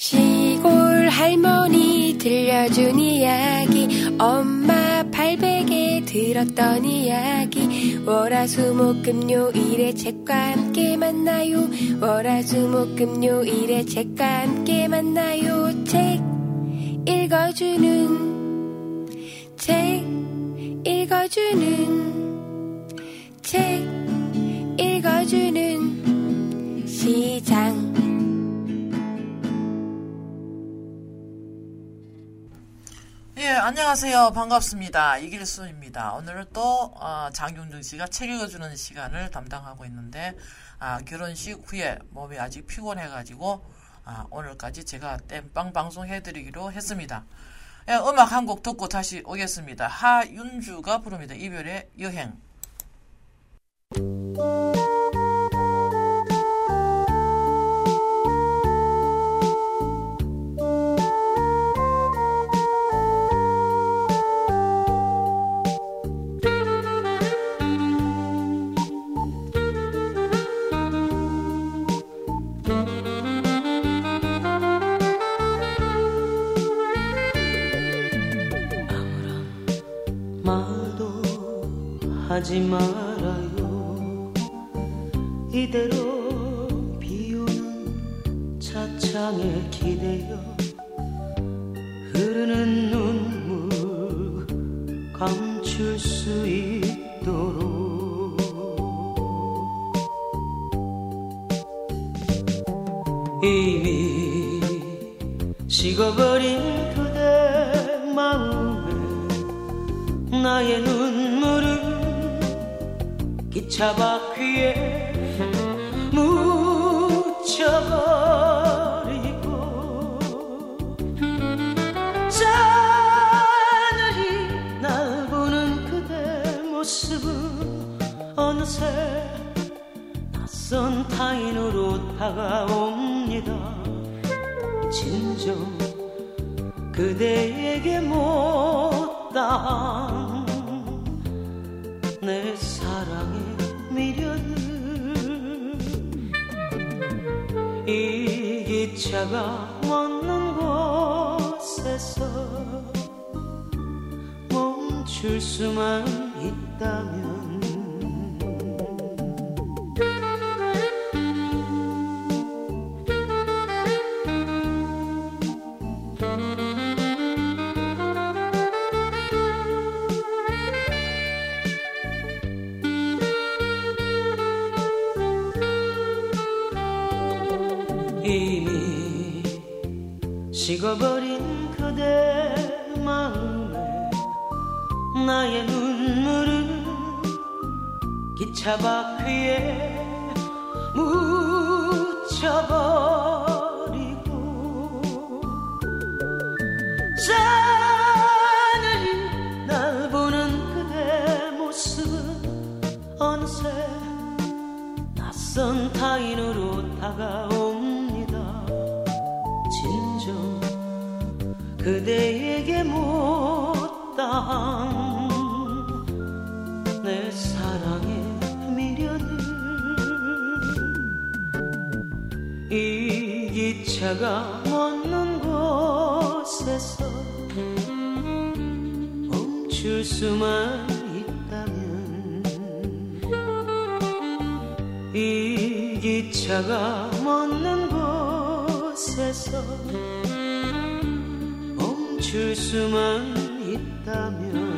시골 할머니 들려준 이야기, 엄마 발베개 들었던 이야기. 월화수목금요일에 책과 함께 만나요. 월화수목금요일에 책과 함께 만나요. 책 읽어주는, 책 읽어주는, 책 읽어주는 시장. 예, 안녕하세요. 반갑습니다. 이길순입니다. 오늘은 또 장윤정 씨가 책 읽어주는 시간을 담당하고 있는데, 결혼식 후에 몸이 아직 피곤해가지고 오늘까지 제가 땜빵 방송해드리기로 했습니다. 예, 음악 한 곡 듣고 다시 오겠습니다. 하윤주가 부릅니다. 이별의 여행. 하지 말아요. 이대로 비오는 차창에 기대어 흐르는 눈물 감출 수 있도록. 이미 식어버린 그대 마음에 나의 눈물을 기차 바퀴에 묻혀버리고, 하늘이 날 보는 그대 모습은 어느새 낯선 타인으로 다가옵니다. 진정 그대에게 못다한 내 사랑의 미련을. 이 기차가 멈는 곳에서 멈출 수만 있다면 이미 식어버린 그대 마음에 나의 눈물은 기차 바퀴에 묻혀버리고, 하늘이 날 보는 그대 모습은 어느새 낯선 타인으로 다가옵니다. 진정 그대에게 못다한 내 사랑의 미련을. 이 기차가 멈는 곳에서 멈출 수만 있다면, 이 기차가 멈는 곳에서 멈출 수만 있다면.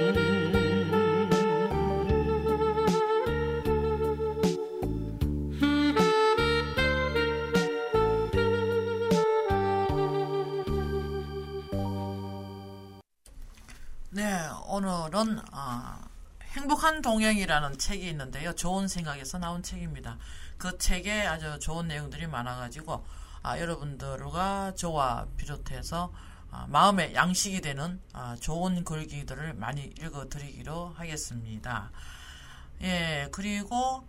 네, 오늘은 행복한 동행이라는 책이 있는데요. 좋은 생각에서 나온 책입니다. 그 책에 아주 좋은 내용들이 많아가지고 여러분들과 저와 비롯해서 마음의 양식이 되는 좋은 글귀들을 많이 읽어드리기로 하겠습니다. 예, 그리고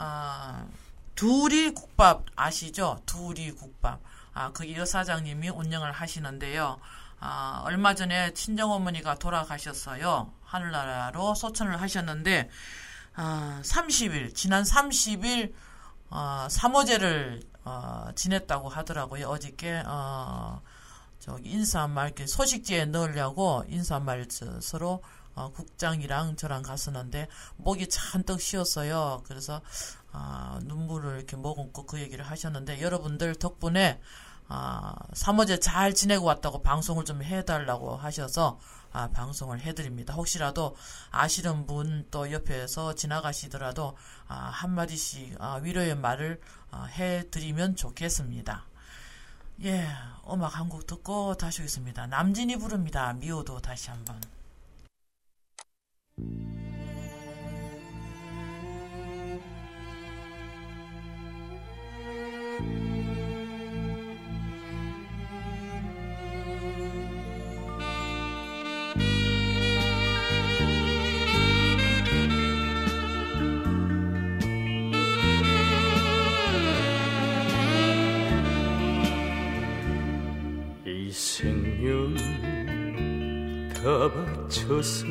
두리 국밥 아시죠? 두리 국밥. 그 여사장님이 운영을 하시는데요. 얼마 전에 친정어머니가 돌아가셨어요. 하늘나라로 소천을 하셨는데, 지난 30일, 3호제를 지냈다고 하더라고요. 어저께 저기 인사말 이렇게 소식지에 넣으려고 인사말 서로 국장이랑 저랑 갔었는데 목이 잔뜩 쉬었어요. 그래서 눈물을 이렇게 머금고 그 얘기를 하셨는데 여러분들 덕분에 3어제 잘 지내고 왔다고 방송을 좀 해달라고 하셔서 방송을 해드립니다. 혹시라도 아시는 분 또 옆에서 지나가시더라도 한마디씩 위로의 말을 해드리면 좋겠습니다. 예, 음악 한 곡 듣고 다시 오겠습니다. 남진이 부릅니다. 미워도 다시 한번. 이 생명 다 바쳐서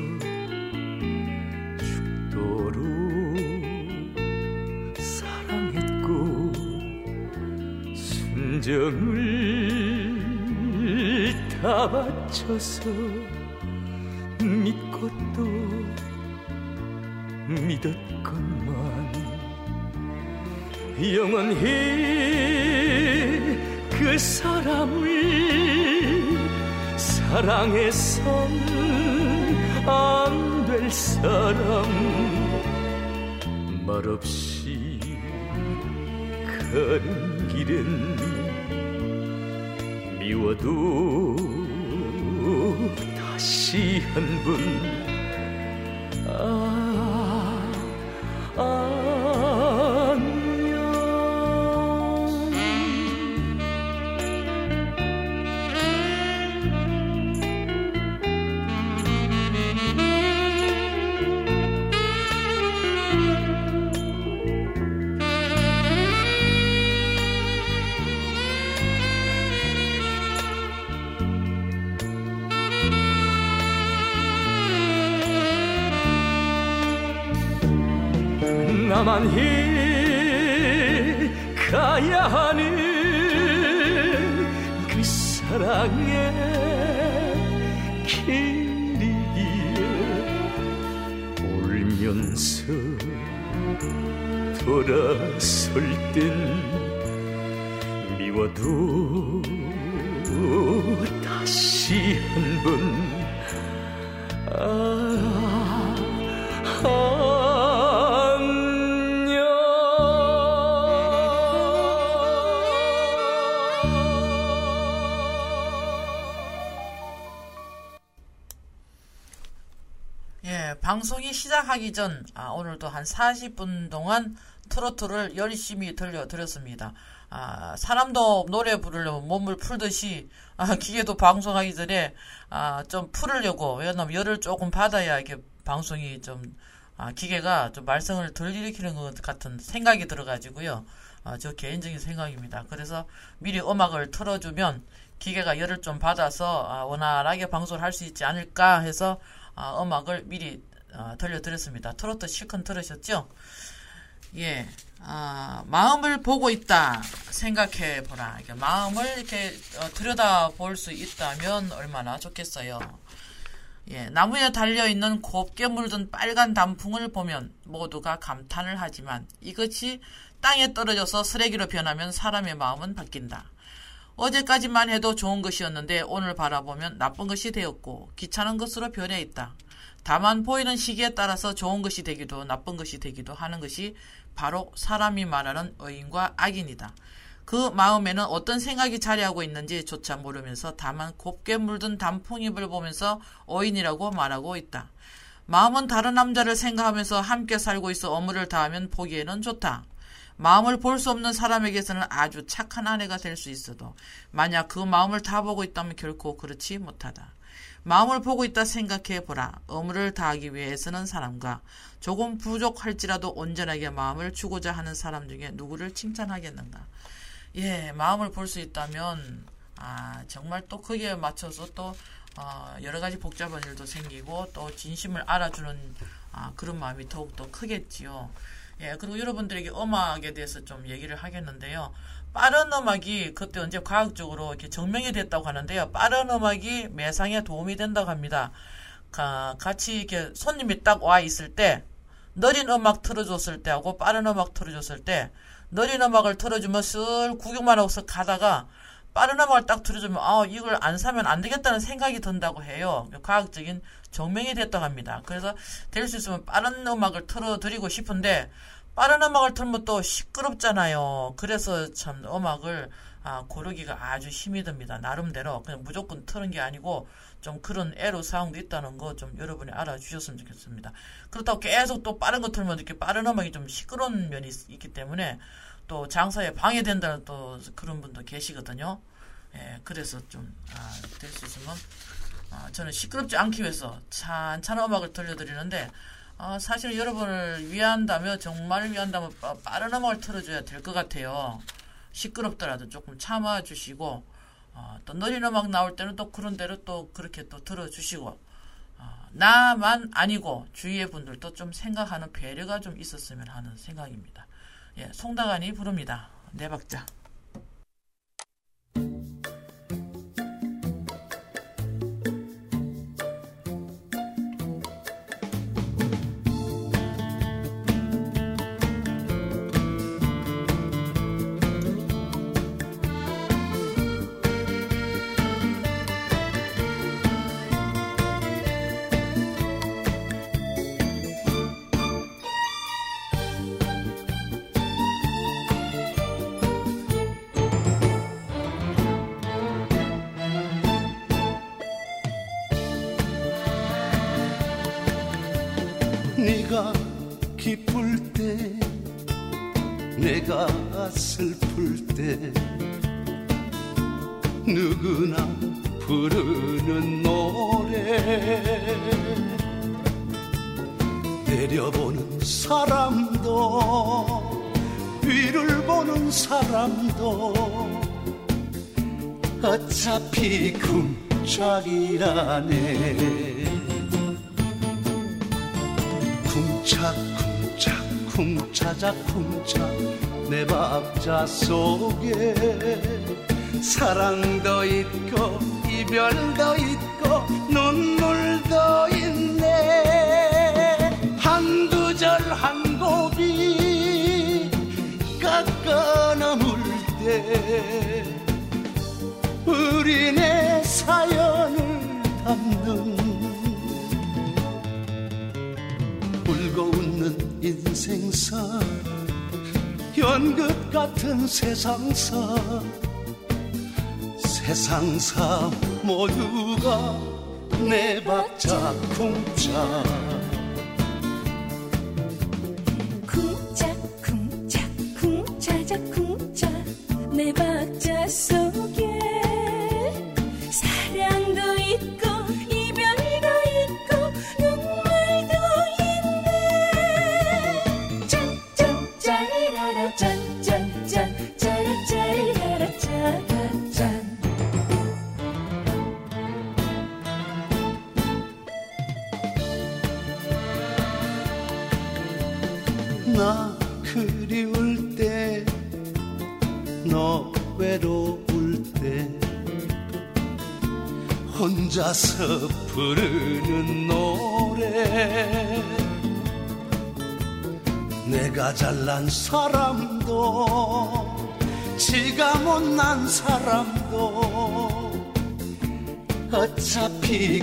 죽도록 사랑했고 순정을 다 바쳐서 믿고 또 믿었건만 영원히 그 사람을 사랑해선 안 될 사람 말없이 가는 길엔 미워도 다시 한번 나만이 가야 하는 그 사랑의 길이기에 울면서 돌아설 땐 미워도 다시 한번 방송이 시작하기 전 오늘도 한 40분 동안 트로트를 열심히 들려드렸습니다. 사람도 노래 부르려면 몸을 풀듯이 기계도 방송하기 전에 좀 풀으려고, 왜냐면 열을 조금 받아야 이게 방송이 좀 기계가 좀 말썽을 덜 일으키는 것 같은 생각이 들어가지고요. 저 개인적인 생각입니다. 그래서 미리 음악을 틀어주면 기계가 열을 좀 받아서 원활하게 방송을 할 수 있지 않을까 해서 음악을 미리 들려드렸습니다. 트로트 실컷 들으셨죠? 예, 마음을 보고 있다 생각해보라. 마음을 이렇게 들여다볼 수 있다면 얼마나 좋겠어요. 예, 나무에 달려있는 곱게 물든 빨간 단풍을 보면 모두가 감탄을 하지만 이것이 땅에 떨어져서 쓰레기로 변하면 사람의 마음은 바뀐다. 어제까지만 해도 좋은 것이었는데 오늘 바라보면 나쁜 것이 되었고 귀찮은 것으로 변해 있다. 다만 보이는 시기에 따라서 좋은 것이 되기도 나쁜 것이 되기도 하는 것이 바로 사람이 말하는 의인과 악인이다. 그 마음에는 어떤 생각이 자리하고 있는지 조차 모르면서 다만 곱게 물든 단풍잎을 보면서 의인이라고 말하고 있다. 마음은 다른 남자를 생각하면서 함께 살고 있어 어물을 다하면 보기에는 좋다. 마음을 볼 수 없는 사람에게서는 아주 착한 아내가 될 수 있어도 만약 그 마음을 다 보고 있다면 결코 그렇지 못하다. 마음을 보고 있다 생각해보라. 어물을 다하기 위해서는 사람과 조금 부족할지라도 온전하게 마음을 주고자 하는 사람 중에 누구를 칭찬하겠는가. 예, 마음을 볼 수 있다면 정말 또 거기에 맞춰서 또 여러 가지 복잡한 일도 생기고 또 진심을 알아주는 그런 마음이 더욱더 크겠지요. 예, 그리고 여러분들에게 음악에 대해서 좀 얘기를 하겠는데요. 빠른 음악이 그때 언제 과학적으로 이렇게 증명이 됐다고 하는데요. 빠른 음악이 매상에 도움이 된다고 합니다. 같이 이렇게 손님이 딱 와 있을 때 느린 음악 틀어줬을 때하고 빠른 음악 틀어줬을 때 느린 음악을 틀어주면 슬 구경만 하고 쓱 가다가 빠른 음악을 딱 틀어주면 이걸 안 사면 안 되겠다는 생각이 든다고 해요. 과학적인 증명이 됐다고 합니다. 그래서 될 수 있으면 빠른 음악을 틀어드리고 싶은데 빠른 음악을 틀면 또 시끄럽잖아요. 그래서 참 음악을 고르기가 아주 힘이 듭니다. 나름대로 그냥 무조건 틀은 게 아니고 좀 그런 애로사항도 있다는 거 좀 여러분이 알아주셨으면 좋겠습니다. 그렇다고 계속 또 빠른 거 틀면 이렇게 빠른 음악이 좀 시끄러운 면이 있기 때문에 또 장사에 방해된다는 또 그런 분도 계시거든요. 예, 그래서 좀 될 수 있으면 저는 시끄럽지 않기 위해서 찬찬한 음악을 들려드리는데 사실 여러분을 위한다면 정말 위한다면 빠른 음악을 틀어줘야 될 것 같아요. 시끄럽더라도 조금 참아주시고 또 느린 음악 나올 때는 또 그런 대로 또 그렇게 또 들어주시고 나만 아니고 주위의 분들도 좀 생각하는 배려가 좀 있었으면 하는 생각입니다. 예, 송다간이 부릅니다. 네 박자. 네가 기쁠 때 내가 슬플 때 누구나 부르는 노래 내려보는 사람도 위를 보는 사람도 어차피 쿵짝이라네 쿵짝쿵짝 쿵차자 쿵짝 내 박자 속에 사랑도 있고 이별도 있고 눈물도 있네 한 구절 한 고비 깎아 넘을 때 우리네 사연을 담는 울고 웃는 인생사 연극 같은 세상사 세상사 모두가 내 박자 쿵짝 쿵짝 쿵짝 쿵차자 쿵짝 내 박자 속에 사랑도 있고 이별도 있고 눈물도 있네 짠짠 짜리라라 짠짠짠 짜라짜리라라 짜라짠 나 그리울 때 너 외로울 때 혼자서 부르는 노래 내가 잘난 사람도 지가 못난 사람도 어차피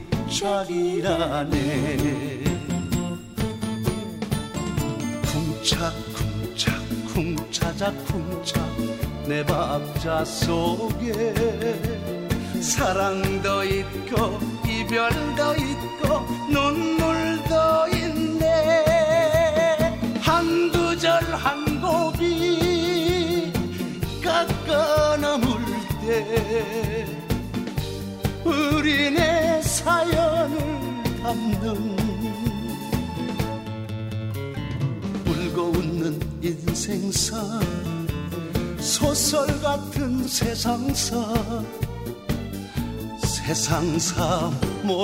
쿵짝이라네 쿵짝쿵짝 쿵차자 쿵짝 내 박자 속에 사랑도 있고 이별도 있고 눈물도 있네 한 구절 한 고비 깎아 넘을 때 우리네 사연을 담는 울고 웃는 인생사 소설 같은 세상사 세상사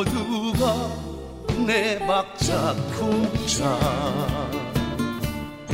모두가 내 박자 쿵짝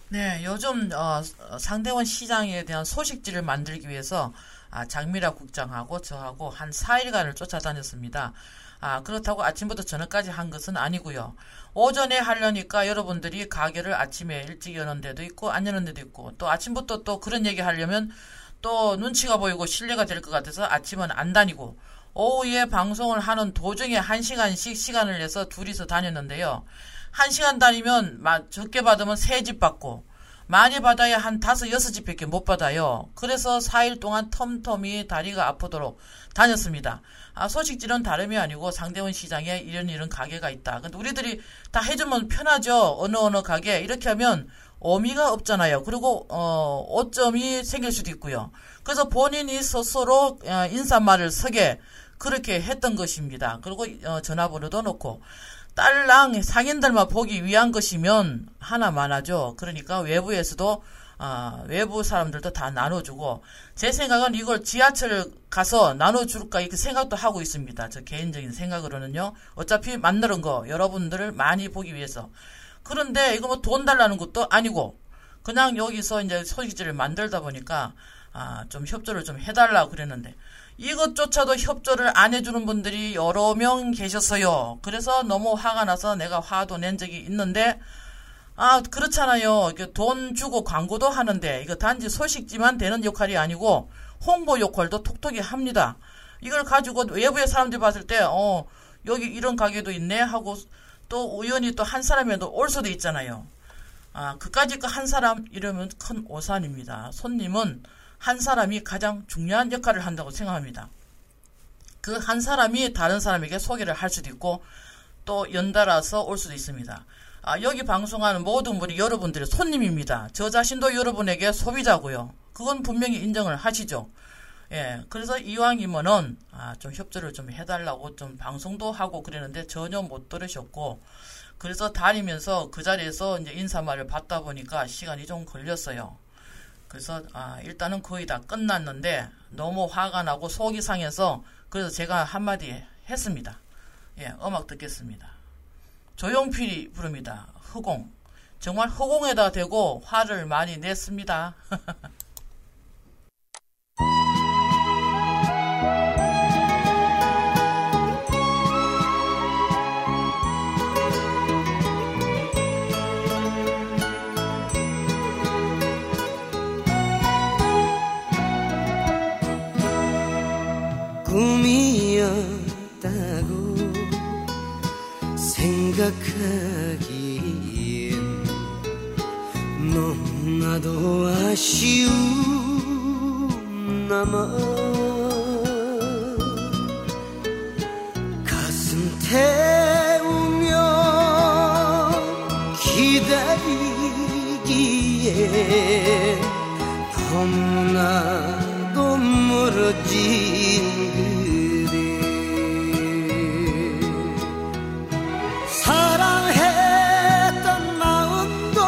네, 요즘 상대원 시장에 대한 소식지를 만들기 위해서 장미라 국장하고 저하고 한 4일간을 쫓아다녔습니다. 그렇다고 아침부터 저녁까지 한 것은 아니고요. 오전에 하려니까 여러분들이 가게를 아침에 일찍 여는 데도 있고 안 여는 데도 있고 또 아침부터 또 그런 얘기 하려면 또 눈치가 보이고 실례가 될 것 같아서 아침은 안 다니고 오후에 방송을 하는 도중에 1시간씩 시간을 내서 둘이서 다녔는데요. 1시간 다니면 적게 받으면 3집 받고 많이 받아야 한 5, 6집밖에 못 받아요. 그래서 4일 동안 텀텀이 다리가 아프도록 다녔습니다. 소식지는 다름이 아니고 상대원 시장에 이런 가게가 있다. 근데 우리들이 다 해주면 편하죠. 어느 가게 이렇게 하면 의미가 없잖아요. 그리고 오점이 생길 수도 있고요. 그래서 본인이 스스로 인사말을 서게 그렇게 했던 것입니다. 그리고 전화번호도 넣고 딸랑 상인들만 보기 위한 것이면 하나만 하죠. 그러니까 외부에서도 외부 사람들도 다 나눠주고 제 생각은 이걸 지하철 가서 나눠줄까 이렇게 생각도 하고 있습니다. 저 개인적인 생각으로는요. 어차피 만드는 거 여러분들을 많이 보기 위해서. 그런데 이거 뭐 돈 달라는 것도 아니고 그냥 여기서 이제 소식지를 만들다 보니까 좀 협조를 좀 해달라고 그랬는데 이것조차도 협조를 안 해주는 분들이 여러 명 계셨어요. 그래서 너무 화가 나서 내가 화도 낸 적이 있는데 그렇잖아요. 돈 주고 광고도 하는데 이거 단지 소식지만 되는 역할이 아니고 홍보 역할도 톡톡히 합니다. 이걸 가지고 외부의 사람들이 봤을 때 여기 이런 가게도 있네 하고 또 우연히 또 한 사람이라도 올 수도 있잖아요. 그까짓 거 한 사람 이러면 큰 오산입니다. 손님은 한 사람이 가장 중요한 역할을 한다고 생각합니다. 그 한 사람이 다른 사람에게 소개를 할 수도 있고 또 연달아서 올 수도 있습니다. 여기 방송하는 모든 분이 여러분들의 손님입니다. 저 자신도 여러분에게 소비자고요. 그건 분명히 인정을 하시죠. 예, 그래서 이왕이면은 좀 협조를 좀 해달라고 좀 방송도 하고 그랬는데 전혀 못 들으셨고 그래서 다니면서 그 자리에서 이제 인사말을 받다 보니까 시간이 좀 걸렸어요. 그래서 일단은 거의 다 끝났는데 너무 화가 나고 속이 상해서 그래서 제가 한마디 했습니다. 예, 음악 듣겠습니다. 조용필이 부릅니다. 허공. 정말 허공에다 대고 화를 많이 냈습니다. 꿈이었다고 생각하기엔 너무나도 아쉬운 남아 가슴 태우며 기다리기에 너무나도 멀어진 사랑했던 마음도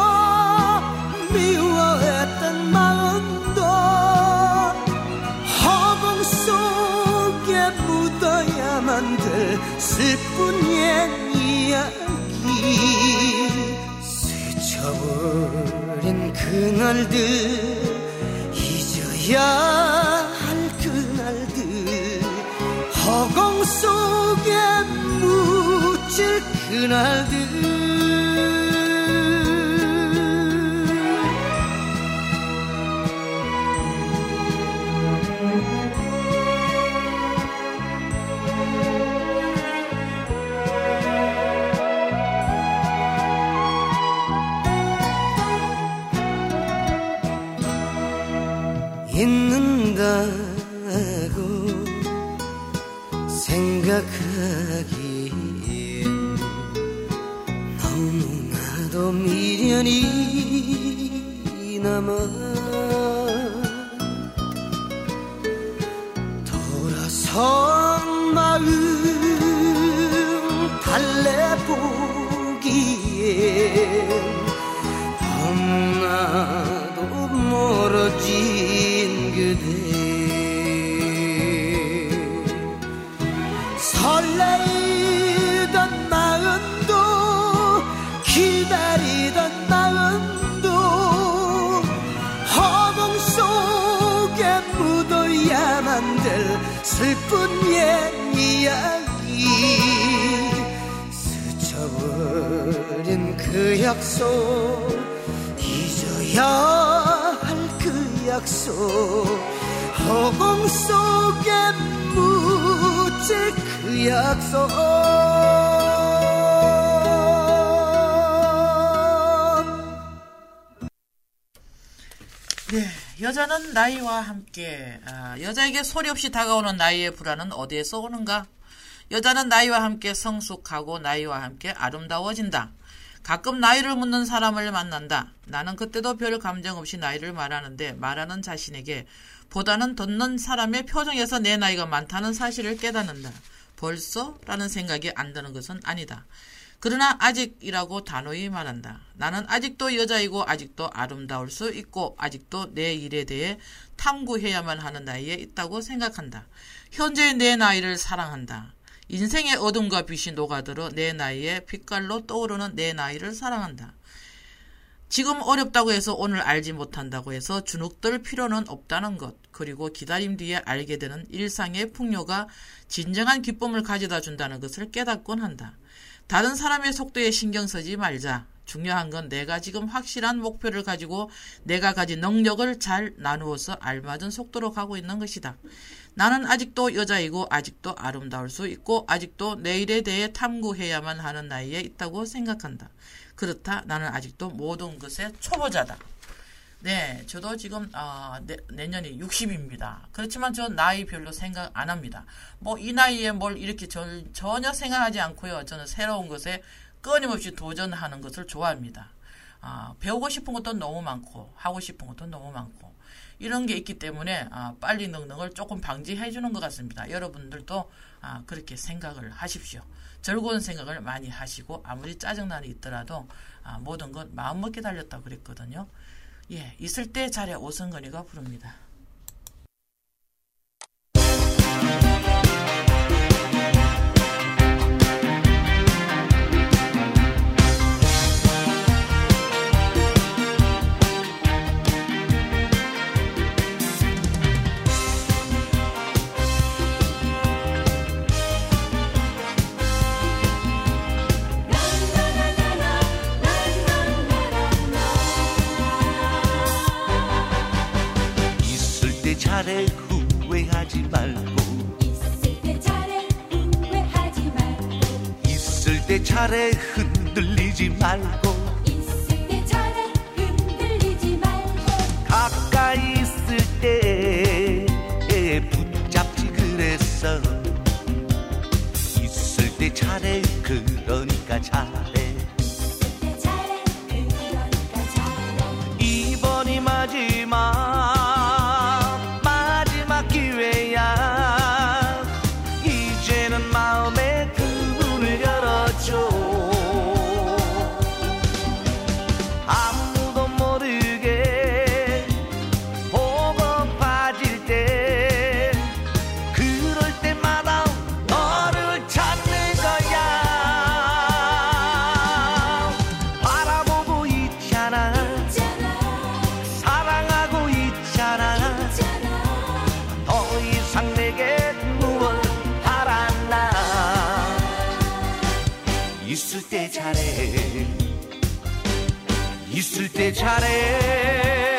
미워했던 마음도 허공 속에 묻어야만 될 슬픈 옛 이야기 스쳐버린 그날들 잊어야 할 그날들 허공 속에 묻힐 그날들 잊는다고 생각하기엔 너무나도 미련이 남아 돌아선 마음 달래보기엔 너무나도 멀어진 그대 설레이던 마음도 기다리던 마음도 묻어야만 될 슬픈 옛 이야기 스쳐버린 그 약속 잊어야 할 그 약속 허공 속에 묻힐 그 약속 네, 여자는 나이와 함께 여자에게 소리 없이 다가오는 나이의 불안은 어디에서 오는가? 여자는 나이와 함께 성숙하고 나이와 함께 아름다워진다. 가끔 나이를 묻는 사람을 만난다. 나는 그때도 별 감정 없이 나이를 말하는데 말하는 자신에게 보다는 듣는 사람의 표정에서 내 나이가 많다는 사실을 깨닫는다. 벌써? 라는 생각이 안 드는 것은 아니다. 그러나 아직이라고 단호히 말한다. 나는 아직도 여자이고 아직도 아름다울 수 있고 아직도 내 일에 대해 탐구해야만 하는 나이에 있다고 생각한다. 현재의 내 나이를 사랑한다. 인생의 어둠과 빛이 녹아들어 내 나이에 빛깔로 떠오르는 내 나이를 사랑한다. 지금 어렵다고 해서 오늘 알지 못한다고 해서 주눅들 필요는 없다는 것, 그리고 기다림 뒤에 알게 되는 일상의 풍요가 진정한 기쁨을 가져다 준다는 것을 깨닫곤 한다. 다른 사람의 속도에 신경 쓰지 말자. 중요한 건 내가 지금 확실한 목표를 가지고 내가 가진 능력을 잘 나누어서 알맞은 속도로 가고 있는 것이다. 나는 아직도 여자이고 아직도 아름다울 수 있고 아직도 내일에 대해 탐구해야만 하는 나이에 있다고 생각한다. 그렇다. 나는 아직도 모든 것의 초보자다. 네, 저도 지금 내년이 60입니다. 그렇지만 저 나이 별로 생각 안 합니다. 뭐 이 나이에 뭘 이렇게 전혀 생각하지 않고요. 저는 새로운 것에 끊임없이 도전하는 것을 좋아합니다. 배우고 싶은 것도 너무 많고 하고 싶은 것도 너무 많고 이런 게 있기 때문에 빨리 늙는 걸 조금 방지해 주는 것 같습니다. 여러분들도 그렇게 생각을 하십시오. 즐거운 생각을 많이 하시고 아무리 짜증난이 있더라도 모든 것 마음먹게 달렸다고 그랬거든요. 예, 있을 때 잘해 오성근이가 부릅니다. 잘해 후회하지 말고 있을 때 잘해 후회하지 말고 있을 때 잘해 흔들리지 말고 있을 때 잘해 흔들리지 말고 가까이 있을 때 붙잡지 그랬어 있을 때 잘해 그러니까 잘해 있을 때 잘해 그러니까 잘해 이번이 마지막 기회야 이제는 마음의 그 문을 열어줘 아무도 모르게 보고 빠질 때 그럴 때마다 너를 찾는 거야 바라보고 있잖아 사랑하고 있잖아 더 이상 내게 무얼 바란다 있을 때 잘해 있을 때 잘해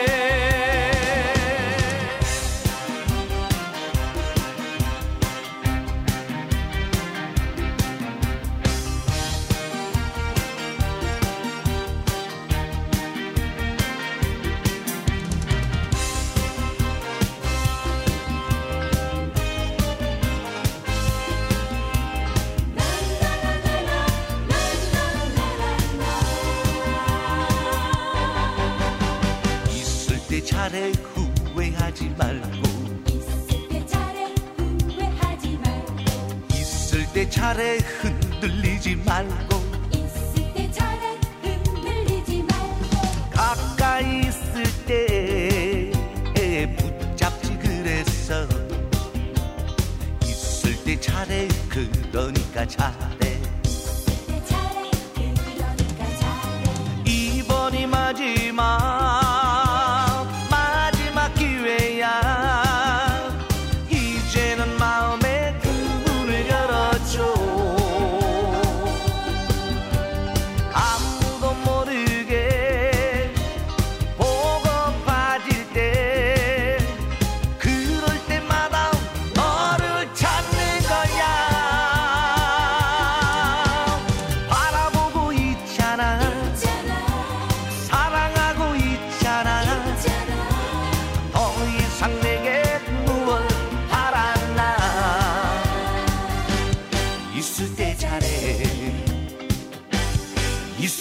잘해 후회하지 말고 있을 때 잘해 후회하지 말고 있을 때 잘해 흔들리지 말고 있을 때 잘해 흔들리지 말고 가까이 있을 때 붙잡지 그랬어 있을 때 잘해 그러니까 잘해 있을 때 잘해 그러니까 잘해 이번이 마지막 기회야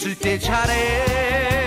웃을 때 잘해.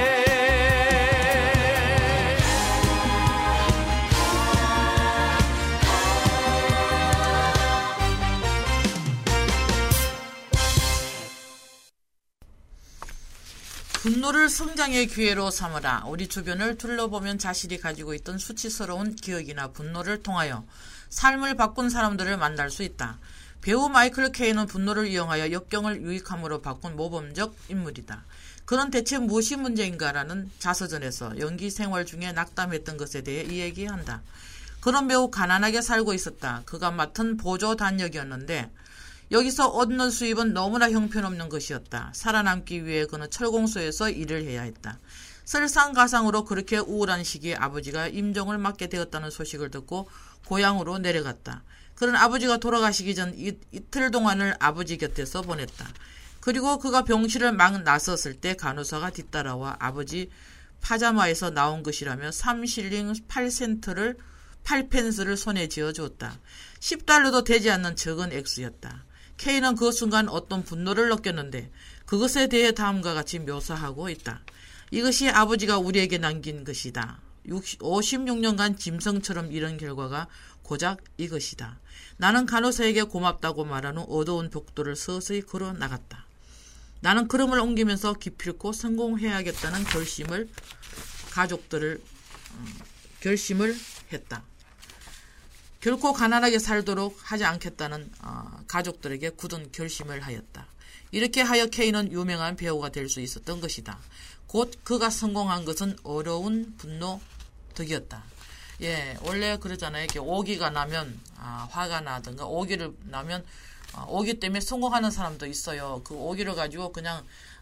분노를 성장의 기회로 삼으라. 우리 주변을 둘러보면 자신이 가지고 있던 수치스러운 기억이나 분노를 통하여 삶을 바꾼 사람들을 만날 수 있다. 배우 마이클 케인은 분노를 이용하여 역경을 유익함으로 바꾼 모범적 인물이다. 그는 대체 무엇이 문제인가라는 자서전에서 연기 생활 중에 낙담했던 것에 대해 이야기한다. 그는 매우 가난하게 살고 있었다. 그가 맡은 보조 단역이었는데 여기서 얻는 수입은 너무나 형편없는 것이었다. 살아남기 위해 그는 철공소에서 일을 해야 했다. 설상가상으로 그렇게 우울한 시기에 아버지가 임종을 맞게 되었다는 소식을 듣고 고향으로 내려갔다. 그는 아버지가 돌아가시기 전 이틀 동안을 아버지 곁에서 보냈다. 그리고 그가 병실을 막 나섰을 때 간호사가 뒤따라와 아버지 파자마에서 나온 것이라며 3실링 8펜스를 손에 쥐어주었다. 10달러도 되지 않는 적은 액수였다. 케인은 그 순간 어떤 분노를 느꼈는데 그것에 대해 다음과 같이 묘사하고 있다. 이것이 아버지가 우리에게 남긴 것이다. 56년간 짐승처럼 잃은 결과가 고작 이것이다. 나는 간호사에게 고맙다고 말한 후 어두운 벽돌을 서서히 걸어 나갔다. 나는 걸음을 옮기면서 기필코 성공해야겠다는 결심을 했다. 결코 가난하게 살도록 하지 않겠다는 가족들에게 굳은 결심을 하였다. 이렇게 하여 케인은 유명한 배우가 될 수 있었던 것이다. 곧 그가 성공한 것은 어려운 분노 덕이었다. 예, 원래 그러잖아요. 이렇게 오기가 나면 화가 나든가 오기를 나면 오기 때문에 성공하는 사람도 있어요. 그 오기를 가지고 그냥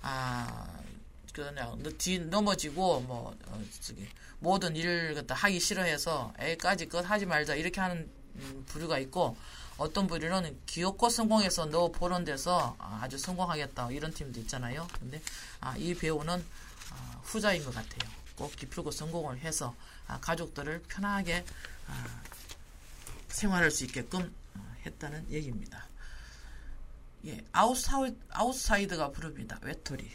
넘어지고 모든 일을 갖다 하기 싫어해서 애까지 것 하지 말자 이렇게 하는 부류가 있고 어떤 부류는 기어코 성공해서 너 보는 데서 아주 성공하겠다 이런 팀도 있잖아요. 근데 이 배우는 후자인 것 같아요. 꼭 기필코 성공을 해서 가족들을 편하게 생활할 수 있게끔 했다는 얘기입니다. 예, 아웃사이드가 부릅니다. 외톨이.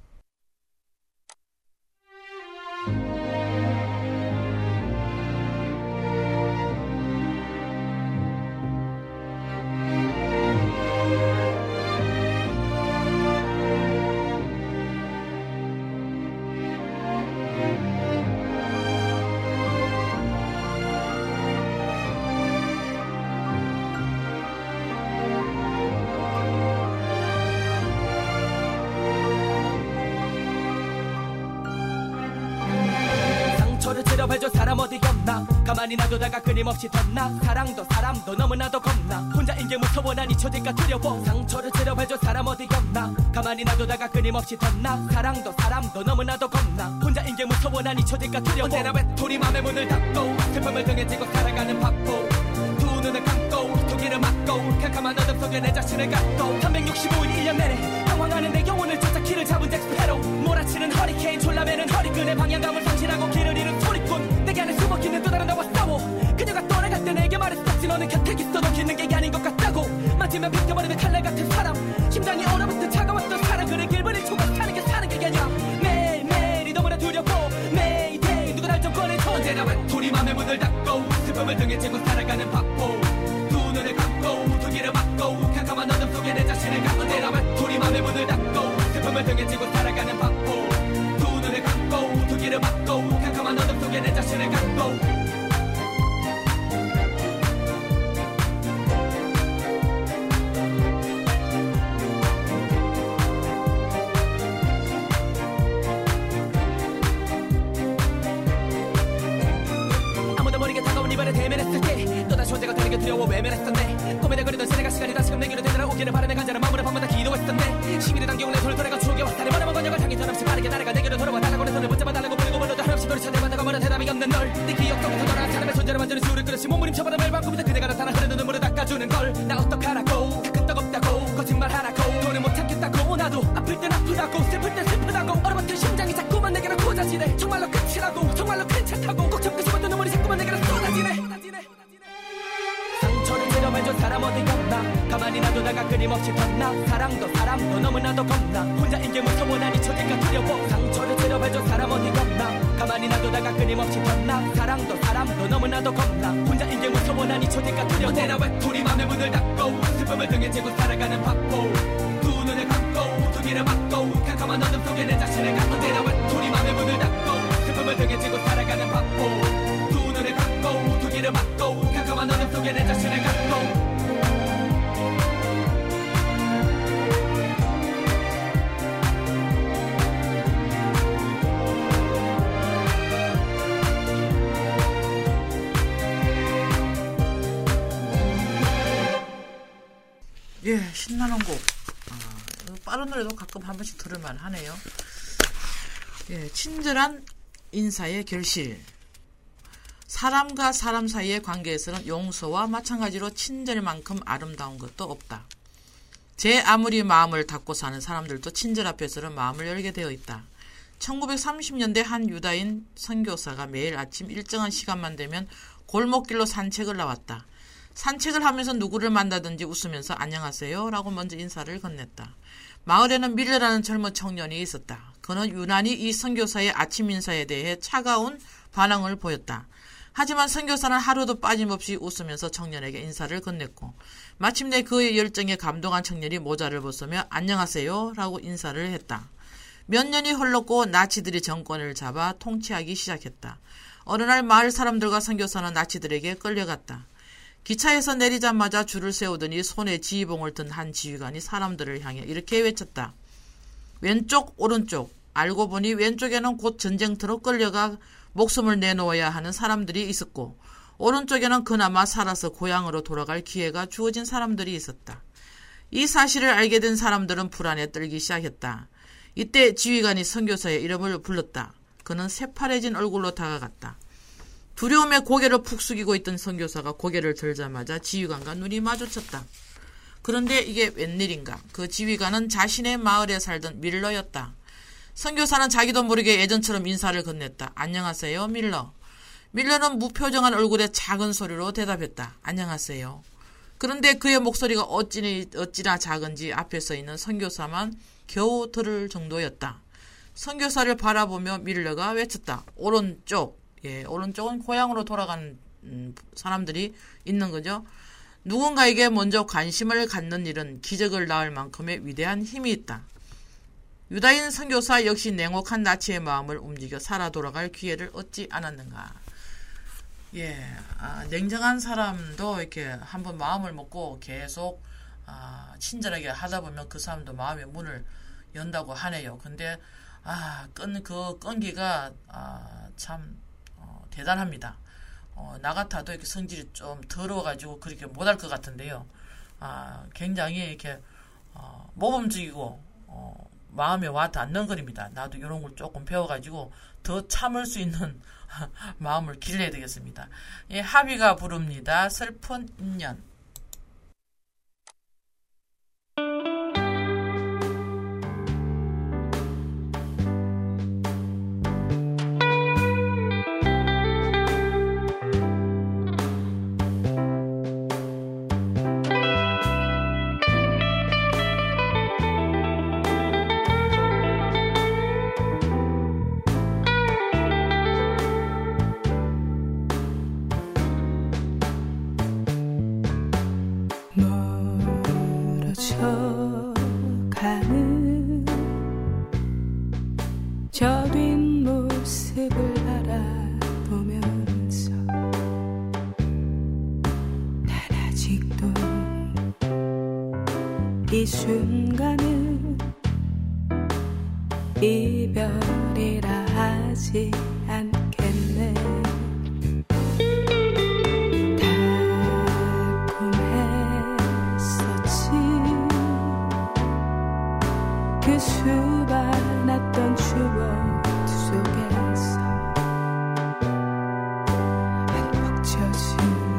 상처를 치료해줘 사람 어디 없나 가만히 놔두다가 끊임없이 덧나 사랑도 사람도 너무나도 겁나 혼자인 게 무서워 난 잊혀질까 두려워 상처를 치료해줘 사람 어디 없나 가만히 놔두다가 끊임없이 덧나 사랑도 사람도 너무나도 겁나 혼자인 게 무서워 난 잊혀질까 두려워 언제나 외톨이 맘의 문을 닫고 슬픔을 등에 지고 살아가는 바보 두 눈을 감고 두 귀를 막고 캄캄한 어둠 속에 내 자신을 갖고 365일 1년 내내 당황하는 내 영혼을 찾아 길을 잡은 잭스페로 몰아치는 허리케인 졸라매는 허리끈의 방향감을 상실하고 길을 잃은 소리꾼 내게 안에 숨어있는 또 다른 나와 싸워 그녀가 떠나갈 때 내게 말했었지 너는 곁에 있어 놓기는 게 아닌 것 같다고 맞으면 벗겨버리는 칼날 같은 사람 심장이 얼어붙은 차가웠던 사랑 그래 길을 잃고 사는 게 사는 게 아니야 매일매일이 너무나 두렵고 매일매일 누가 날 좀 꺼내줘 언제나 외톨이 맘의 문을 닫고 슬픔을 등에 지고 살아가는 바보 두 눈을 감고 두 귀를 막고 캄캄한 어둠 속에 내 자신을 갖고 언제나 외톨이 맘의 문을 닫고 슬픔을 등에 지고 살아가는 바보 두 눈을 감고 두 귀를 막고 캄캄한 어둠 속에 내 자신을 갖고 이번에 대면했을 때 또다시 혼자가 되는 게 두려워 외면했었네 꿈에다 그리던 새내가 시간이 다시금 내게로 되돌아오기를 바라는 간절한 마음으로 밤마다 기도했었네 시민의 당겨온 내 손을 돌아가 추억에 왔다니 머나먼 건역을 향해 전없이 빠르게 날아가 내게로 돌아와 달라고 내 손을 붙잡아 달라고 부르고 불러도 한없이 돌이 찾아마다가 뭐라 대답이 없는 널 네 기억 속에서 돌아간 사람의 손자를 완전히 수를 끌어시 몸부림쳐버려 매일 밤꿈에서 그대가 나타나 흐르는 눈물을 닦아주는 걸 나 어떡하라고 다 끄떡없다고 거짓말하라고 돈을 못 참겠다고 나도 아플 땐 아프다고 슬플 땐 슬프다고 얼어붙은 심장이 자꾸만 내게로 꽂아지네 정말로 끝이라고 정말로 괜찮다고 꼭 참고 싶었던 눈물이 자꾸만 내게로 쏟아지네 상처를 치료해줘 사람 어디 없나 가만히 놔두다가 끊임없이 덧나 사람도 너무나도 겁나 혼자인 게 무서워 난 잊혀질까 두려워 상처를 치료해줘 사람 어디 없나 가만히 놔두다가 끊임없이 덧나 사랑도 너무나도 겁나 혼자인 게 무서워 난 잊혀질까 두려워 언제나 외톨이 맘의 문을 닫고 슬픔을 등에 지고 살아가는 바보 두 눈을 감고 두 귀를 막고 캄캄한 어둠 속에 내 자신을 갖고 언제나 외톨이 맘의 문을 닫고 슬픔을 등에 지고 살아가는 바보 두 눈을 감고 두 귀를 막고 캄캄한 어둠 속에 내 자신을 갖고 예, 신나는 곡. 빠른 노래도 가끔 한 번씩 들을만 하네요. 예, 친절한 인사의 결실. 사람과 사람 사이의 관계에서는 용서와 마찬가지로 친절만큼 아름다운 것도 없다. 제 아무리 마음을 닫고 사는 사람들도 친절 앞에서는 마음을 열게 되어 있다. 1930년대 한 유다인 선교사가 매일 아침 일정한 시간만 되면 골목길로 산책을 나왔다. 산책을 하면서 누구를 만나든지 웃으면서 안녕하세요 라고 먼저 인사를 건넸다. 마을에는 밀러라는 젊은 청년이 있었다. 그는 유난히 이 선교사의 아침 인사에 대해 차가운 반응을 보였다. 하지만 선교사는 하루도 빠짐없이 웃으면서 청년에게 인사를 건넸고 마침내 그의 열정에 감동한 청년이 모자를 벗으며 안녕하세요 라고 인사를 했다. 몇 년이 흘렀고 나치들이 정권을 잡아 통치하기 시작했다. 어느 날 마을 사람들과 선교사는 나치들에게 끌려갔다. 기차에서 내리자마자 줄을 세우더니 손에 지휘봉을 든 한 지휘관이 사람들을 향해 이렇게 외쳤다. 왼쪽 오른쪽. 알고 보니 왼쪽에는 곧 전쟁터로 끌려가 목숨을 내놓아야 하는 사람들이 있었고 오른쪽에는 그나마 살아서 고향으로 돌아갈 기회가 주어진 사람들이 있었다. 이 사실을 알게 된 사람들은 불안에 떨기 시작했다. 이때 지휘관이 선교사의 이름을 불렀다. 그는 새파래진 얼굴로 다가갔다. 두려움에 고개를 푹 숙이고 있던 선교사가 고개를 들자마자 지휘관과 눈이 마주쳤다. 그런데 이게 웬일인가? 그 지휘관은 자신의 마을에 살던 밀러였다. 선교사는 자기도 모르게 예전처럼 인사를 건넸다. 안녕하세요, 밀러. 밀러는 무표정한 얼굴에 작은 소리로 대답했다. 안녕하세요. 그런데 그의 목소리가 어찌나 작은지 앞에 서 있는 선교사만 겨우 들을 정도였다. 선교사를 바라보며 밀러가 외쳤다. 오른쪽. 예, 오른쪽은 고향으로 돌아가는 사람들이 있는 거죠. 누군가에게 먼저 관심을 갖는 일은 기적을 낳을 만큼의 위대한 힘이 있다. 유다인 선교사 역시 냉혹한 나치의 마음을 움직여 살아 돌아갈 기회를 얻지 않았는가. 예, 냉정한 사람도 이렇게 한번 마음을 먹고 계속 친절하게 하다 보면 그 사람도 마음의 문을 연다고 하네요. 근데 그 끈기가 참 대단합니다. 나 같아도 이렇게 성질이 좀 더러워가지고 그렇게 못할 것 같은데요. 굉장히 이렇게 모범적이고 마음에 와 닿는 글입니다. 나도 이런 걸 조금 배워가지고 더 참을 수 있는 마음을 길러야 되겠습니다. 예, 하비가 부릅니다. 슬픈 인연. 가는 저 뒷모습을 바라보면서 난 아직도 이 순간은 이별이라 하지 않겠네. 그 수많았던 추억 속에서 안 벅혀진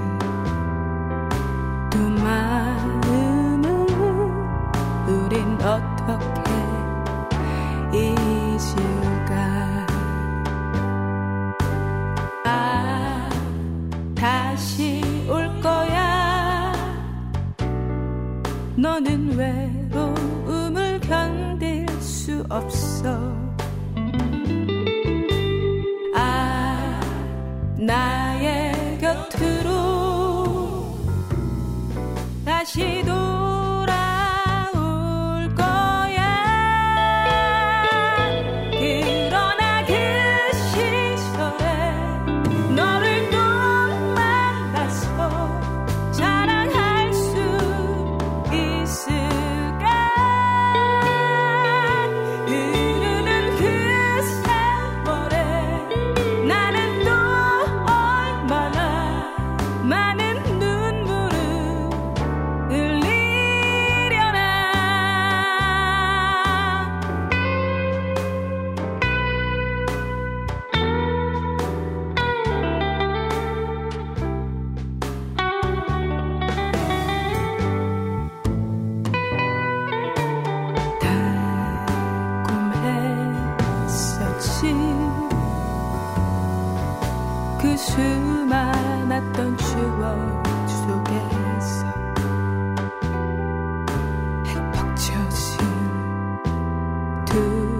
두 마음은 우린 어떻게 잊을까. 너는 외로움을 견딜 수 없어. 나의 곁으로 다시 돌아올 거야. 그러나 그 시절에 너를 또 만나서 자랑할 수 있을까. 흐르는 그 세월에 나는 많은 눈물을 흘리려나. 달콤했었지 그 수많았던 추억 속에서 벅쳐진 두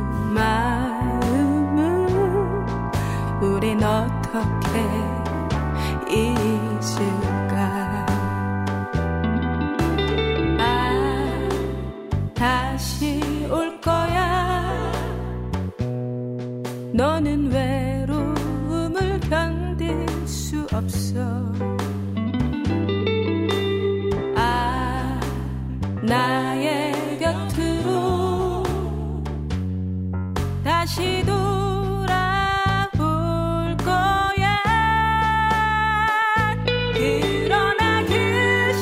마음은 우린 어떻게 잊을까. 다시 올 거야. 너는 외로움을 견딜 수 없어. 나의 곁으로 다시 돌아올 거야. 그러나 그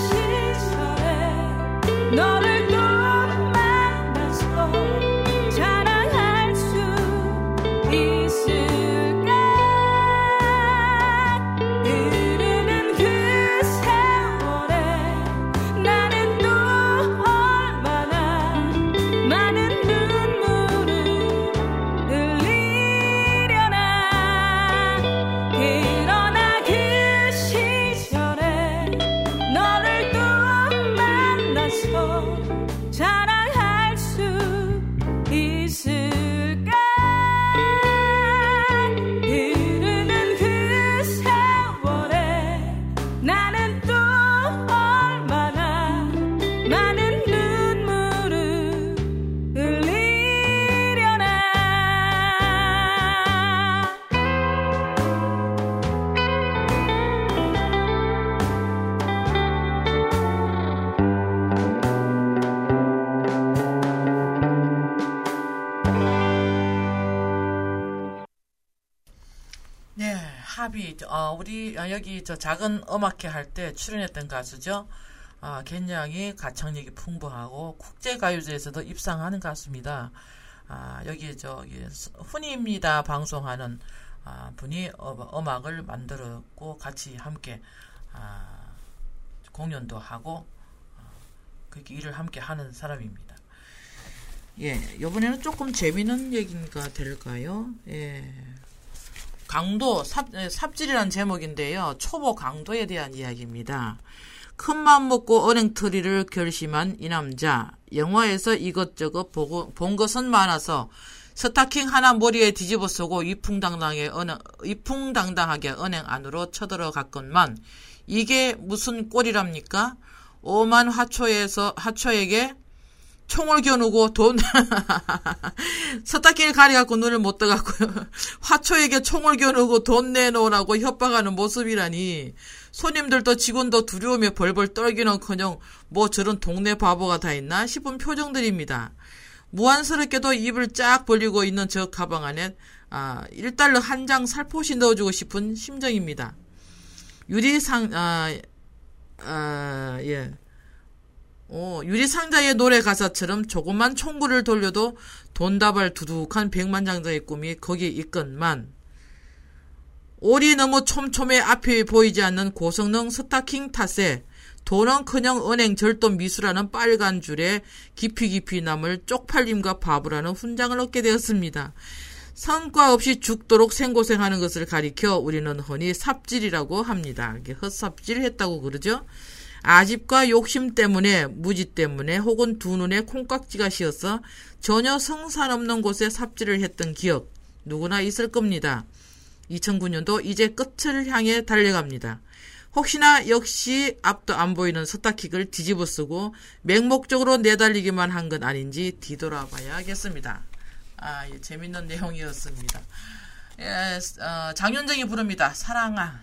시절에 너를 또 만나서 자랑할 수 있을까. 흐르는 그 세월에 나는 또 얼마나 많은 눈물을 흘리려나. 그러나 그 시절에 너를 또 만나서 자랑할 수 있을까. 흐르는 그 세월에 나는 또 얼마나 많은 눈물을 흘리려나. 네, 합이 우리 여기 저 작은 음악회 할 때 출연했던 가수죠. 굉장히 가창력이 풍부하고 국제가요제에서도 입상하는 가수입니다. 여기 저기 훈이입니다 방송하는 분이 음악을 만들었고 같이 함께 공연도 하고 그렇게 일을 함께 하는 사람입니다. 예, 이번에는 조금 재미있는 얘기가 될까요? 예. 강도, 삽질이라는 제목인데요. 초보 강도에 대한 이야기입니다. 큰맘 먹고 은행털이를 결심한 이 남자. 영화에서 이것저것 본 것은 많아서 스타킹 하나 머리에 뒤집어 쓰고 이풍당당하게 은행 안으로 쳐들어갔건만 이게 무슨 꼴이랍니까? 오만 화초에게 총을 겨누고 스타킹을 가려갖고 눈을 못 떠갖고요. 화초에게 총을 겨누고 돈 내놓으라고 협박하는 모습이라니. 손님들도 직원도 두려움에 벌벌 떨기는커녕 뭐 저런 동네 바보가 다 있나 싶은 표정들입니다. 무안스럽게도 입을 쫙 벌리고 있는 저 가방 안에 1달러 한 장 살포시 넣어주고 싶은 심정입니다. 유리상자의 노래 가사처럼 조그만 총구를 돌려도 돈다발 두둑한 백만장자의 꿈이 거기에 있건만 올이 너무 촘촘해 앞이 보이지 않는 고성능 스타킹 탓에 돈은커녕 은행 절도 미수라는 빨간 줄에 깊이 남을 쪽팔림과 바보라는 훈장을 얻게 되었습니다. 성과 없이 죽도록 생고생하는 것을 가리켜 우리는 흔히 삽질이라고 합니다. 이게 헛삽질했다고 그러죠. 아집과 욕심 때문에, 무지 때문에, 혹은 두 눈에 콩깍지가 씌어서 전혀 성산 없는 곳에 삽질을 했던 기억 누구나 있을 겁니다. 2009년도 이제 끝을 향해 달려갑니다. 혹시나 역시 앞도 안 보이는 스타킥을 뒤집어 쓰고 맹목적으로 내달리기만 한 건 아닌지 뒤돌아봐야겠습니다. 예, 재밌는 내용이었습니다. 예, 장윤정이 부릅니다. 사랑아.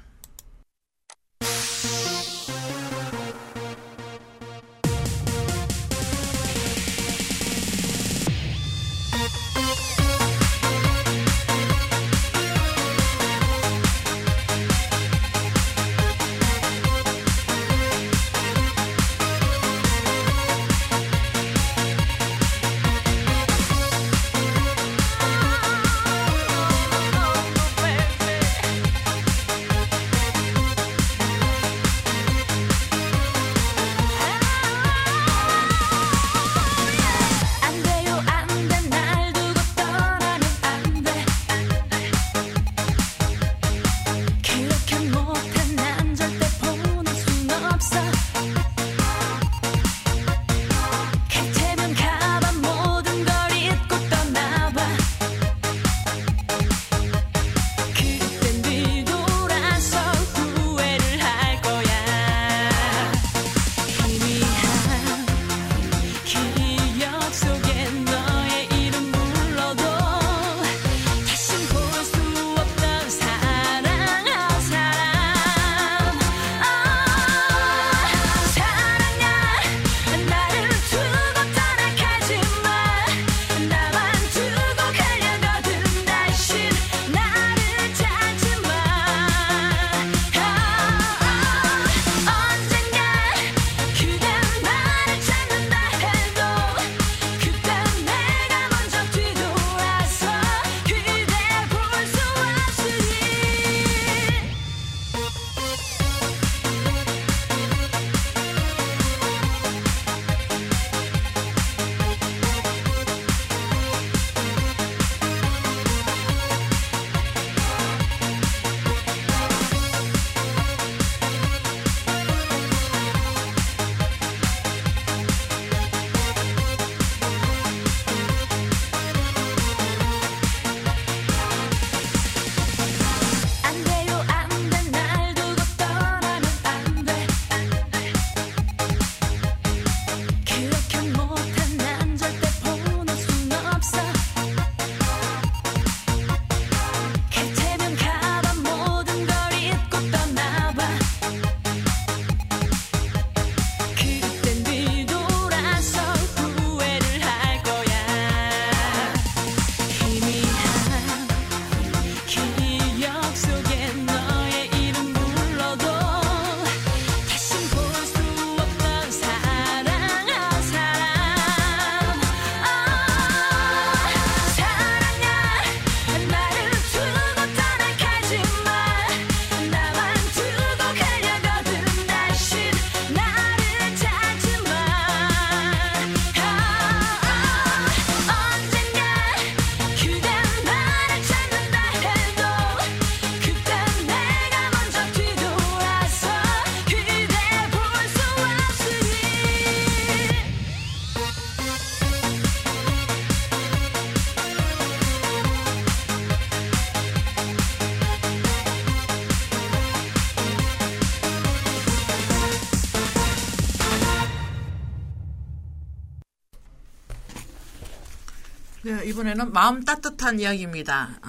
네, 이번에는 마음 따뜻한 이야기입니다.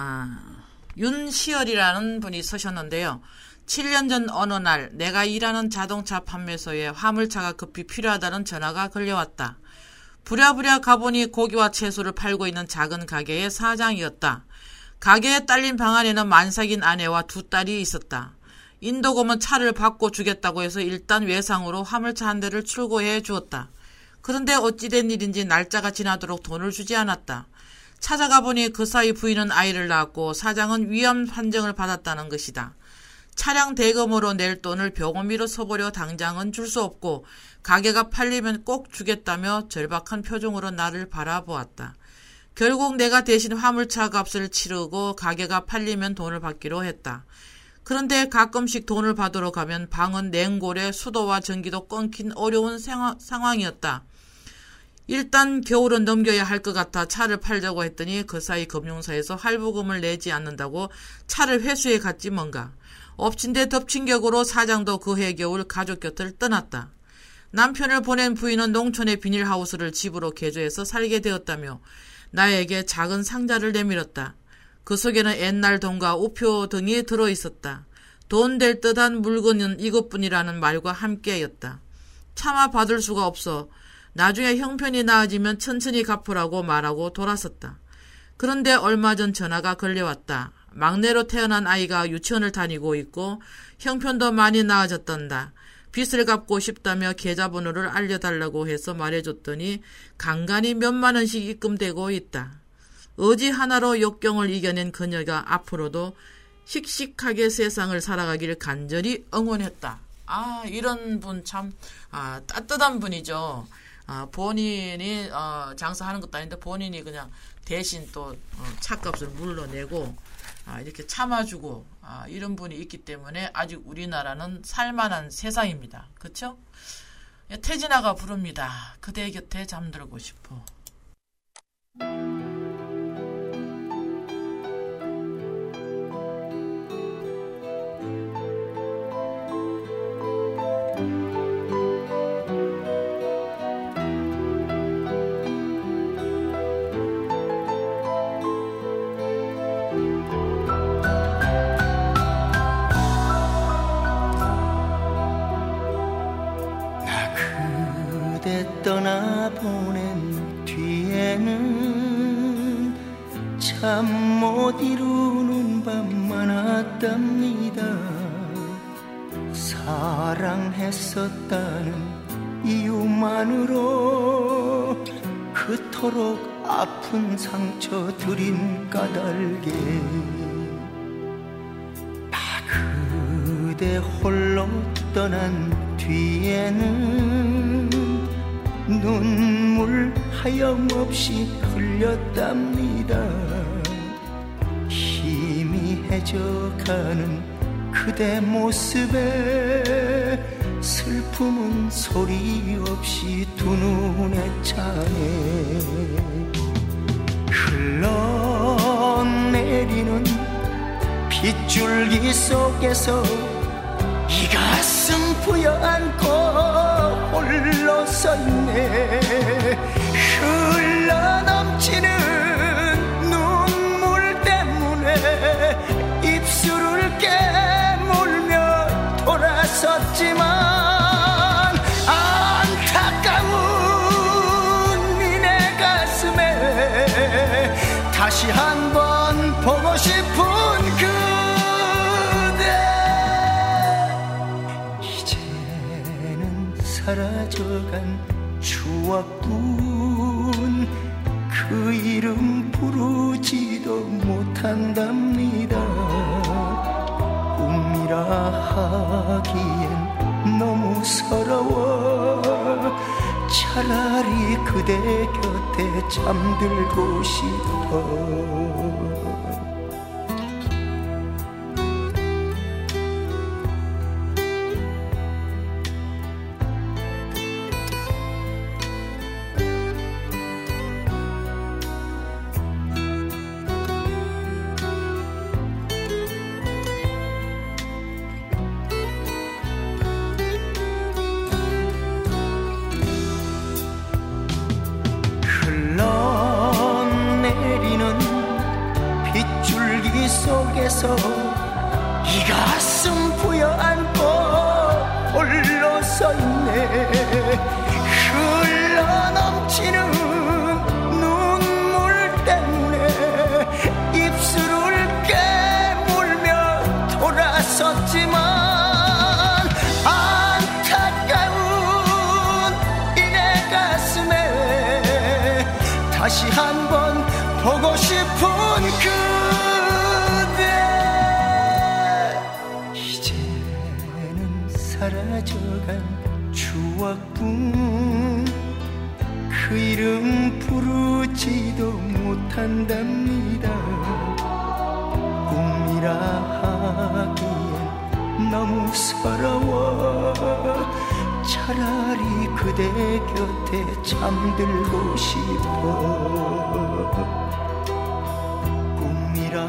윤시열이라는 분이 쓰셨는데요. 7년 전 어느 날 내가 일하는 자동차 판매소에 화물차가 급히 필요하다는 전화가 걸려왔다. 부랴부랴 가보니 고기와 채소를 팔고 있는 작은 가게의 사장이었다. 가게에 딸린 방 안에는 만삭인 아내와 두 딸이 있었다. 인도검은 차를 바꿔주겠다고 해서 일단 외상으로 화물차 한 대를 출고해 주었다. 그런데 어찌된 일인지 날짜가 지나도록 돈을 주지 않았다. 찾아가 보니 그 사이 부인은 아이를 낳았고 사장은 위암 판정을 받았다는 것이다. 차량 대금으로 낼 돈을 병원비로 써보려 당장은 줄 수 없고 가게가 팔리면 꼭 주겠다며 절박한 표정으로 나를 바라보았다. 결국 내가 대신 화물차 값을 치르고 가게가 팔리면 돈을 받기로 했다. 그런데 가끔씩 돈을 받으러 가면 방은 냉골에 수도와 전기도 끊긴 어려운 상황이었다. 일단 겨울은 넘겨야 할 것 같아 차를 팔자고 했더니 그 사이 금융사에서 할부금을 내지 않는다고 차를 회수해 갔지 뭔가. 엎친 데 덮친 격으로 사장도 그해 겨울 가족 곁을 떠났다. 남편을 보낸 부인은 농촌의 비닐하우스를 집으로 개조해서 살게 되었다며 나에게 작은 상자를 내밀었다. 그 속에는 옛날 돈과 우표 등이 들어있었다. 돈 될 듯한 물건은 이것뿐이라는 말과 함께였다. 차마 받을 수가 없어 나중에 형편이 나아지면 천천히 갚으라고 말하고 돌아섰다. 그런데 얼마 전 전화가 걸려왔다. 막내로 태어난 아이가 유치원을 다니고 있고 형편도 많이 나아졌단다. 빚을 갚고 싶다며 계좌번호를 알려달라고 해서 말해줬더니 간간히 몇만 원씩 입금되고 있다. 의지 하나로 역경을 이겨낸 그녀가 앞으로도 씩씩하게 세상을 살아가길 간절히 응원했다. 이런 분 참 따뜻한 분이죠. 본인이 장사하는 것도 아닌데 본인이 그냥 대신 또 차값을 물러내고 이렇게 참아주고 이런 분이 있기 때문에 아직 우리나라는 살만한 세상입니다. 그렇죠? 태진아가 부릅니다. 그대 곁에 잠들고 싶어. 떠나보낸 뒤에는 참 못 이루는 밤 많았답니다. 사랑했었다는 이유만으로 그토록 아픈 상처 들인 까닭에 그대 홀로 떠난 뒤에는 눈물 하염없이 흘렸답니다. 희미해져가는 그대 모습에 슬픔은 소리 없이 두 눈에 차네. 흘러내리는 빗줄기 속에서 이 가슴 부여안고 홀로 서있네. 흘러넘치는 눈물 때문에 입술을 깨물며 돌아섰지만 안타까운 이내 가슴에 다시 한번 보고 싶은 사라져간 추억뿐 그 이름 부르지도 못한답니다. 꿈이라 하기엔 너무 서러워. 차라리 그대 곁에 잠들고 싶어. 이 가슴 부여안고 홀로 서있네. 흘러넘치는 눈물 때문에 입술을 깨물며 돌아섰지만 안타까운 이내 가슴에 다시 한번 보고 싶은 사라져간 추억뿐 그 이름 부르지도 못한답니다. 꿈이라 하기에 너무 서러워 차라리 그대 곁에 잠들고 싶어 꿈이라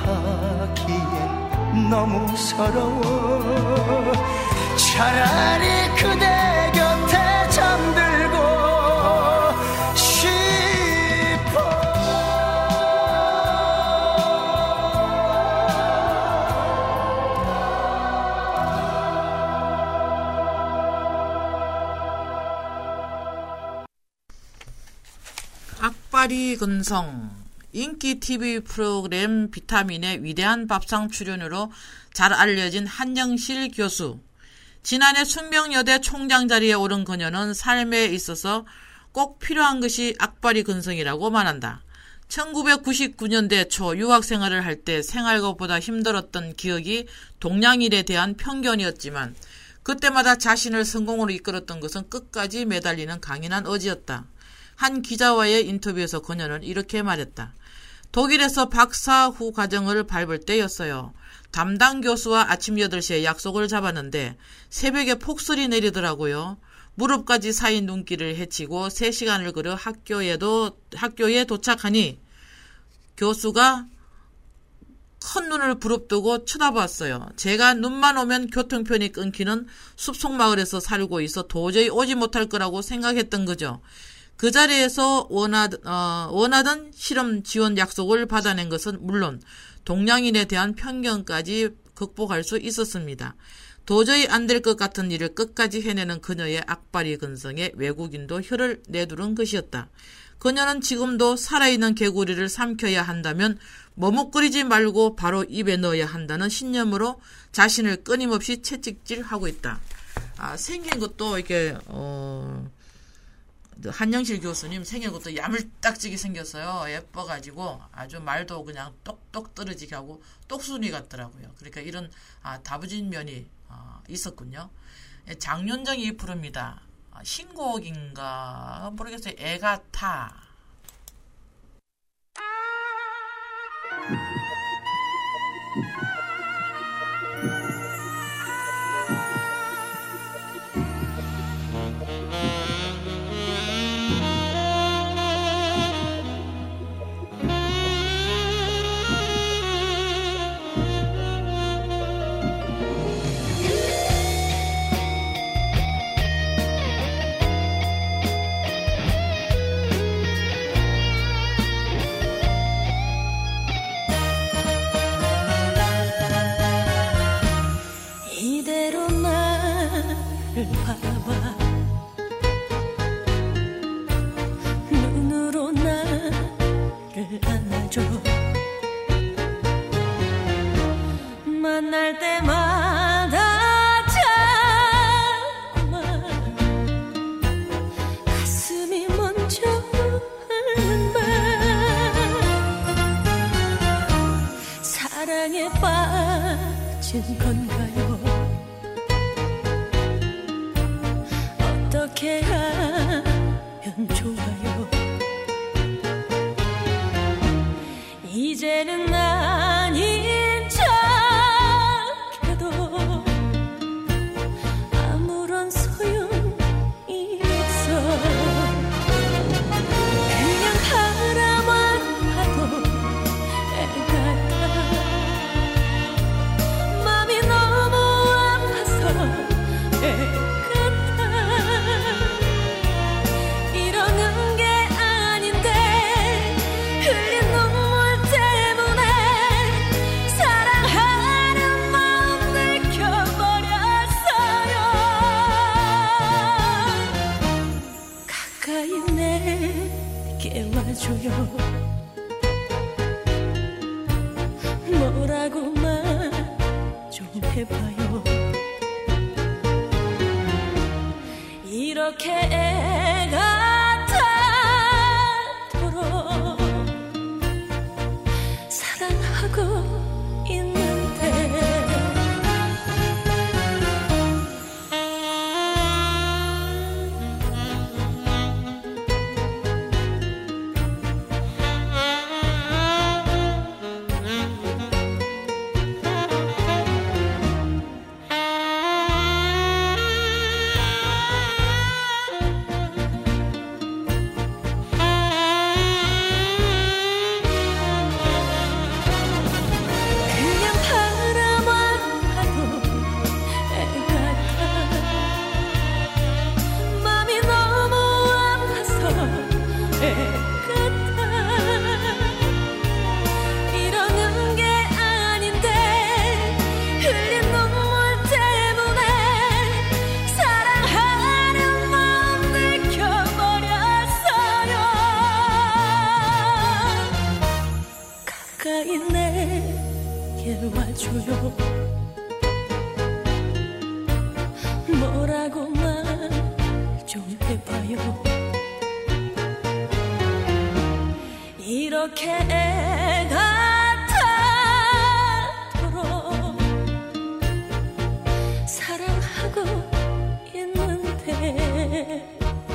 하기엔 너무 서러워 차라리 그대 곁에 잠들고 싶어 악바리 근성 인기 TV 프로그램 비타민의 위대한 밥상 출연으로 잘 알려진 한영실 교수. 지난해 숙명여대 총장 자리에 오른 그녀는 삶에 있어서 꼭 필요한 것이 악바리 근성이라고 말한다. 1999년대 초 유학생활을 할 때 생활것보다 힘들었던 기억이 동양인에 대한 편견이었지만 그때마다 자신을 성공으로 이끌었던 것은 끝까지 매달리는 강인한 의지였다. 한 기자와의 인터뷰에서 그녀는 이렇게 말했다. 독일에서 박사 후 과정을 밟을 때였어요. 담당 교수와 아침 8시에 약속을 잡았는데 새벽에 폭설이 내리더라고요. 무릎까지 쌓인 눈길을 헤치고 3시간을 걸어 학교에 도착하니 교수가 큰 눈을 부릅뜨고 쳐다봤어요. 제가 눈만 오면 교통편이 끊기는 숲속마을에서 살고 있어 도저히 오지 못할 거라고 생각했던 거죠. 그 자리에서 원하던 실험 지원 약속을 받아낸 것은 물론 동양인에 대한 편견까지 극복할 수 있었습니다. 도저히 안 될 것 같은 일을 끝까지 해내는 그녀의 악바리 근성에 외국인도 혀를 내두른 것이었다. 그녀는 지금도 살아있는 개구리를 삼켜야 한다면 머뭇거리지 말고 바로 입에 넣어야 한다는 신념으로 자신을 끊임없이 채찍질하고 있다. 생긴 것도 이렇게 한영실 교수님 생긴 것도 야물딱지게 생겼어요. 예뻐가지고 아주 말도 그냥 똑똑 떨어지게 하고 똑순이 같더라고요. 그러니까 이런 다부진 면이 있었군요. 장윤정이 부릅니다. 신곡인가 모르겠어요. 애가 타. 이대로 나를 바라봐 눈으로 나를 안아줘 만날 때마다 자꾸만 가슴이 먼저 앓는 말 사랑에 빠진 건가요? 어떻게 하면 좋아요? 이제는 아닌 척해도 아무런 소용이 없어 그냥 바라만 봐도 애가 타 맘이 너무 아파서 애가 타 이러는 게 아닌데 흘린 눈물 때문에 사랑하는 마음 느껴버렸어요 가까이 내게 와줘요 뭐라고 말 좀 해봐요 이렇게 애가 타도록 사랑하고 있는데 와줘요. 뭐라고 말 좀 해봐요. 이렇게 애같아도록 사랑하고 있는데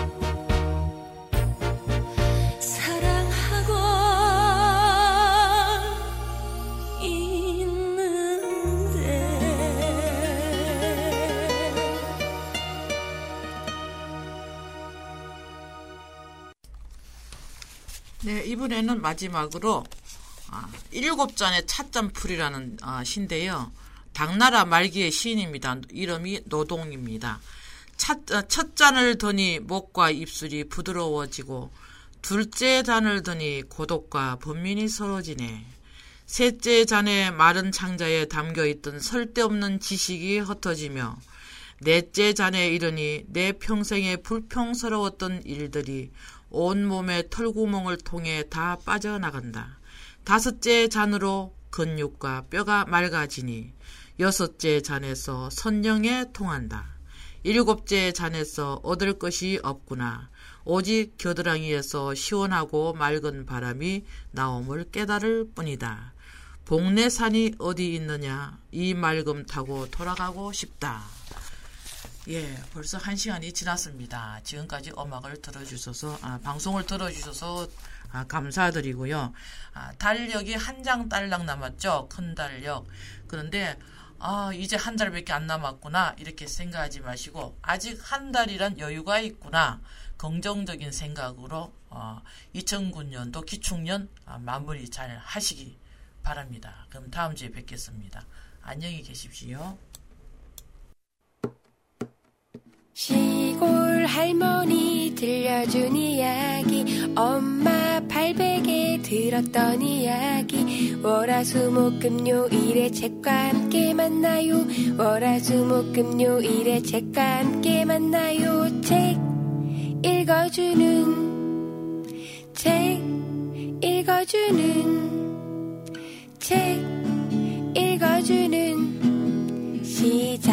네, 이번에는 마지막으로 7잔의 찻잔풀이라는 시인데요. 당나라 말기의 시인입니다. 이름이 노동입니다. 첫 잔을 드니 목과 입술이 부드러워지고 둘째 잔을 드니 고독과 번민이 서러지네. 셋째 잔의 마른 창자에 담겨있던 설데없는 지식이 흩어지며 넷째 잔에 이르니 내 평생에 불평스러웠던 일들이 온몸의 털구멍을 통해 다 빠져나간다. 다섯째 잔으로 근육과 뼈가 맑아지니 여섯째 잔에서 선령에 통한다. 일곱째 잔에서 얻을 것이 없구나. 오직 겨드랑이에서 시원하고 맑은 바람이 나옴을 깨달을 뿐이다. 복내산이 어디 있느냐. 이 맑음 타고 돌아가고 싶다. 예, 벌써 1시간이 지났습니다. 지금까지 음악을 들어주셔서, 방송을 들어주셔서 감사드리고요. 달력이 한 장 딸랑 남았죠? 큰 달력. 그런데, 이제 한 달밖에 안 남았구나. 이렇게 생각하지 마시고, 아직 한 달이란 여유가 있구나. 긍정적인 생각으로, 2009년도 기축년 마무리 잘 하시기 바랍니다. 그럼 다음 주에 뵙겠습니다. 안녕히 계십시오. 시골 할머니 들려준 이야기 엄마 발베개 들었던 이야기 월화수목금요일에 책과 함께 만나요. 월화수목금요일에 책과 함께 만나요. 책 읽어주는 책 읽어주는 책 읽어주는 시작